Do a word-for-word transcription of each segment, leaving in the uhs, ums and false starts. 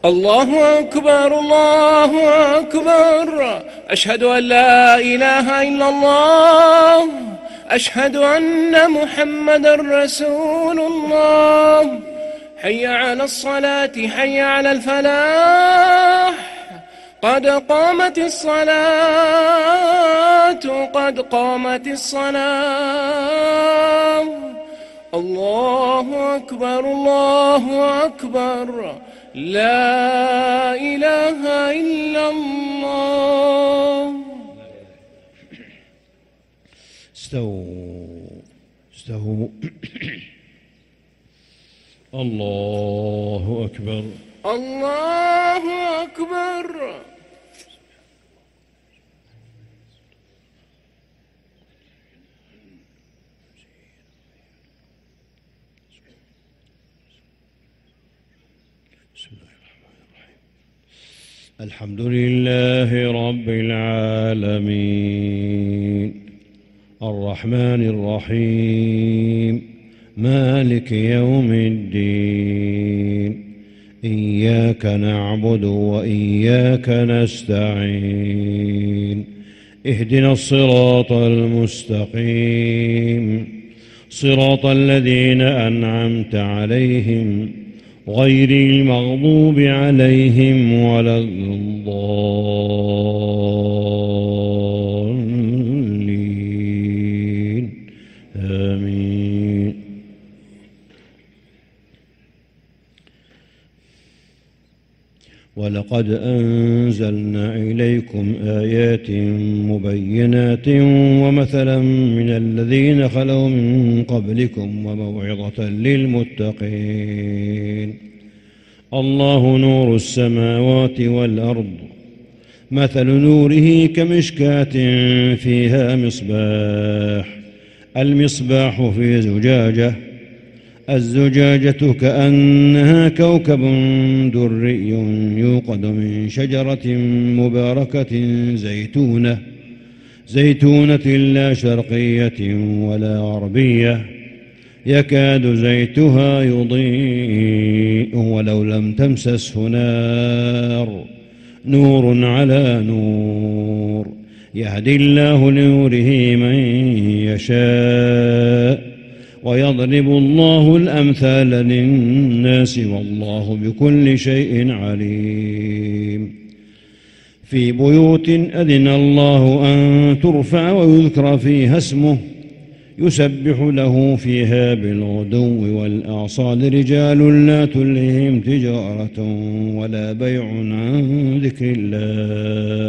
الله أكبر الله أكبر. أشهد أن لا إله إلا الله. أشهد أن محمد رسول الله. حي على الصلاة حي على الفلاح. قد قامت الصلاة قد قامت الصلاة. الله أكبر الله أكبر. لا إله إلا الله. استووا استووا. الله أكبر الله أكبر. الحمد لله رب العالمين الرحمن الرحيم مالك يوم الدين إياك نعبد وإياك نستعين اهدنا الصراط المستقيم صراط الذين أنعمت عليهم غير المغضوب عليهم ولا الضالين آمين. ولقد أنزلنا إليكم آيات مبينات ومثلا من الذين خلوا من قبلكم وموعظة للمتقين. الله نور السماوات والأرض مثل نوره كمشكاة فيها مصباح المصباح في زجاجة الزجاجة كأنها كوكب دري يوقد من شجرة مباركة زيتونة زيتونة لا شرقية ولا غربية يكاد زيتها يضيء ولو لم تمسسه نار نور على نور يهدي الله لنوره من يشاء ويضرب الله الأمثال للناس والله بكل شيء عليم. في بيوت أذن الله أن ترفع ويذكر فيها اسمه يسبح له فيها بالغدو والآصال رجال لا تلههم تجارة ولا بيع عن ذكر الله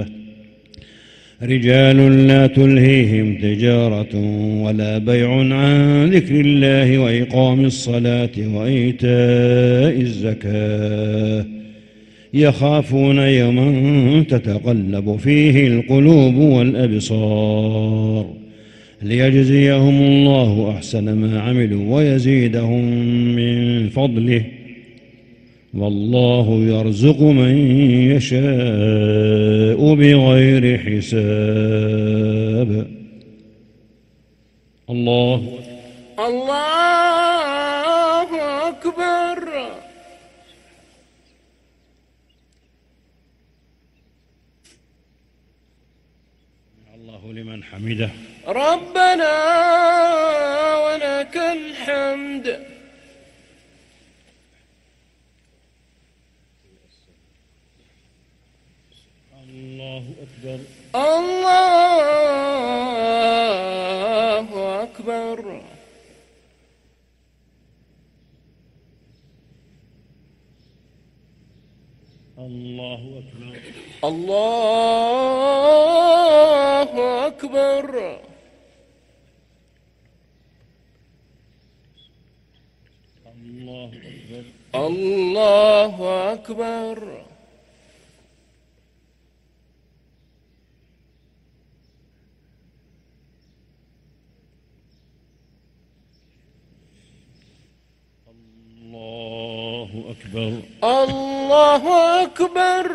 رجال لا تلهيهم تجارة ولا بيع عن ذكر الله وإقام الصلاة وإيتاء الزكاة يخافون يوما تتقلب فيه القلوب والأبصار ليجزيهم الله أحسن ما عملوا ويزيدهم من فضله والله يرزق من يشاء بغير حساب. الله الله أكبر. الله لمن حمده. ربنا ولك الحمد. الله أكبر. الله أكبر. الله أكبر. الله أكبر. الله أكبر. الله أكبر. الله أكبر. الله أكبر.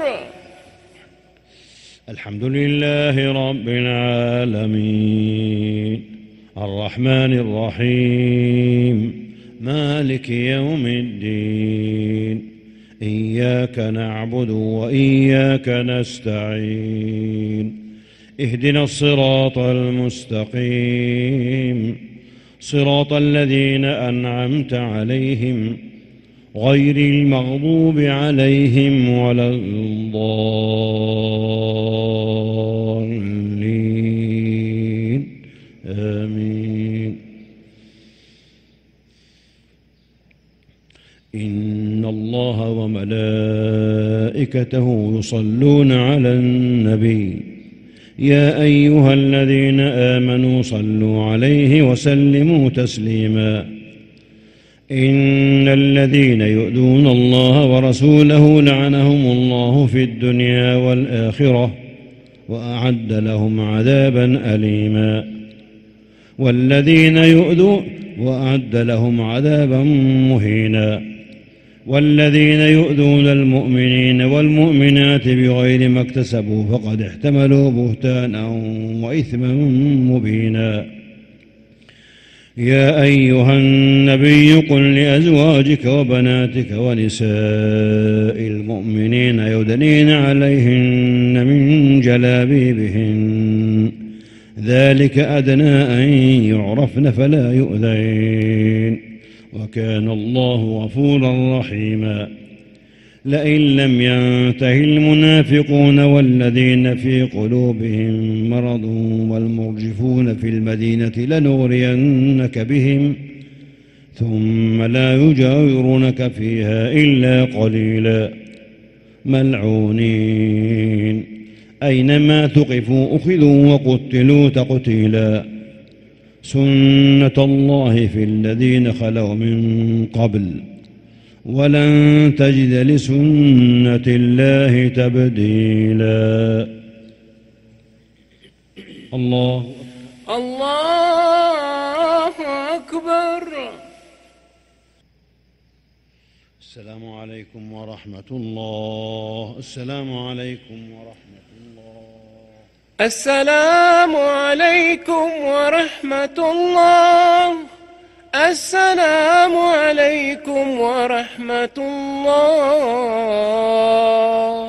الحمد لله رب العالمين الرحمن الرحيم مالك يوم الدين إياك نعبد وإياك نستعين اهدنا الصراط المستقيم صراط الذين أنعمت عليهم غير المغضوب عليهم ولا الضالين آمين. إن الله وملائكته يصلون على النبي يا أيها الذين آمنوا صلوا عليه وسلموا تسليما. إن الذين يؤذون الله ورسوله لعنهم الله في الدنيا والآخرة وأعد لهم عذابا أليما. والذين يؤذون وأعد لهم عذابا مهينا. والذين يؤذون المؤمنين والمؤمنات بغير ما اكتسبوا فقد احتملوا بهتانا وإثما مبينا. يا أيها النبي قل لأزواجك وبناتك ونساء المؤمنين يدنين عليهن من جلابيبهن ذلك أدنى أن يعرفن فلا يؤذين وكان الله غفورا رحيما. لئن لم ينته المنافقون والذين في قلوبهم مرض والمرجفون في المدينة لنغرينك بهم ثم لا يجاورونك فيها إلا قليلا ملعونين أينما ثقفوا أخذوا وقتلوا تقتيلا. سنة الله في الذين خلوا من قبل ولن تجد لسنة الله تبديلا. الله الله أكبر. السلام عليكم ورحمة الله. السلام عليكم ورحمة الله. السلام عليكم ورحمة الله. السلام عليكم ورحمة الله.